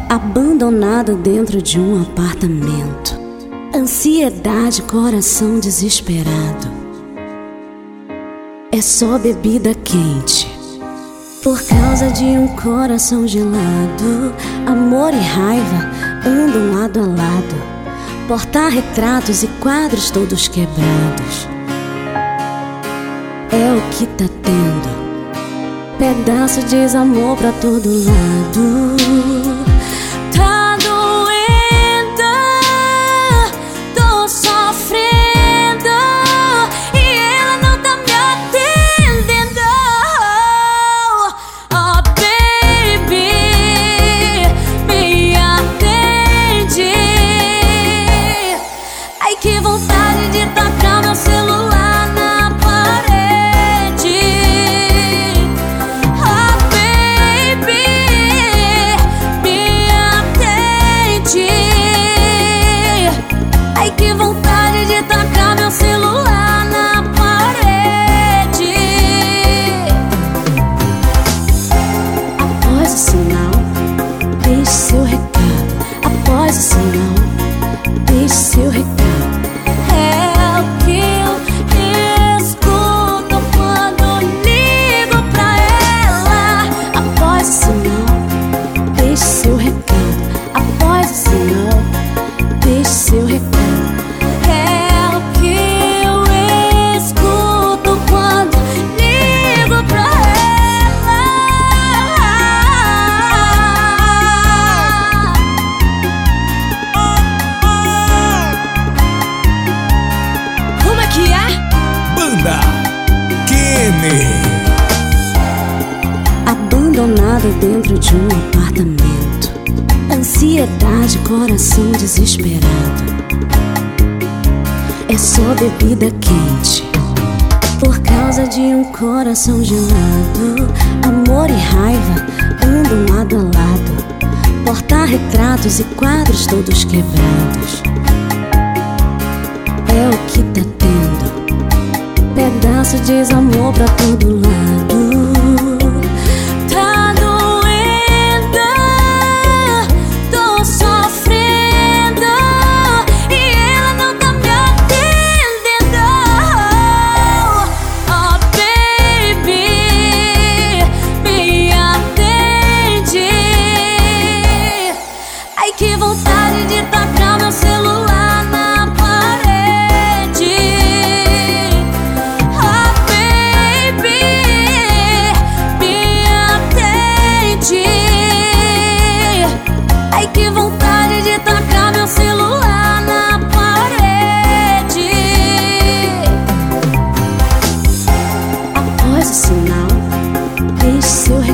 Abandonado dentro de um apartamento, ansiedade, coração desesperado. É só bebida quente, por causa de um coração gelado. Amor e raiva andam lado a lado, porta-retratos e quadros todos quebrados. É o que tá tendo, pedaço de desamor pra todo lado. Tá doendo, tô sofrendo, e ela não tá me atendendo. Oh baby, me atende. Ai, que vontade de tacar meu celular na parede. Oh baby, me atende. Ai, que vontade de tacar meu celular na parede. Após o sinal, deixe seu recado. Após o sinal, deixe seu recado. É o que eu escuto quando ligo pra ela. Após o sinal, deixe seu recado. Após o sinal, deixe seu recado. É o que eu escuto quando ligo pra ela. Como é que é? Banda Kenny. Abandonado dentro de um apartamento, ansiedade, coração desesperado. É só bebida quente, por causa de um coração gelado. Amor e raiva andam lado a lado, porta-retratos e quadros todos quebrados. É o que tá tendo, pedaço de desamor pra todo lado. Tá doendo, tô sofrendo, e ela não tá me atendendo. Oh baby, me atende. Ai, que vontade de tacar meu celular na parede. Oh baby, me atende. Ai, que vontade de tacar meu celular na parede. Após o sinal, deixe seu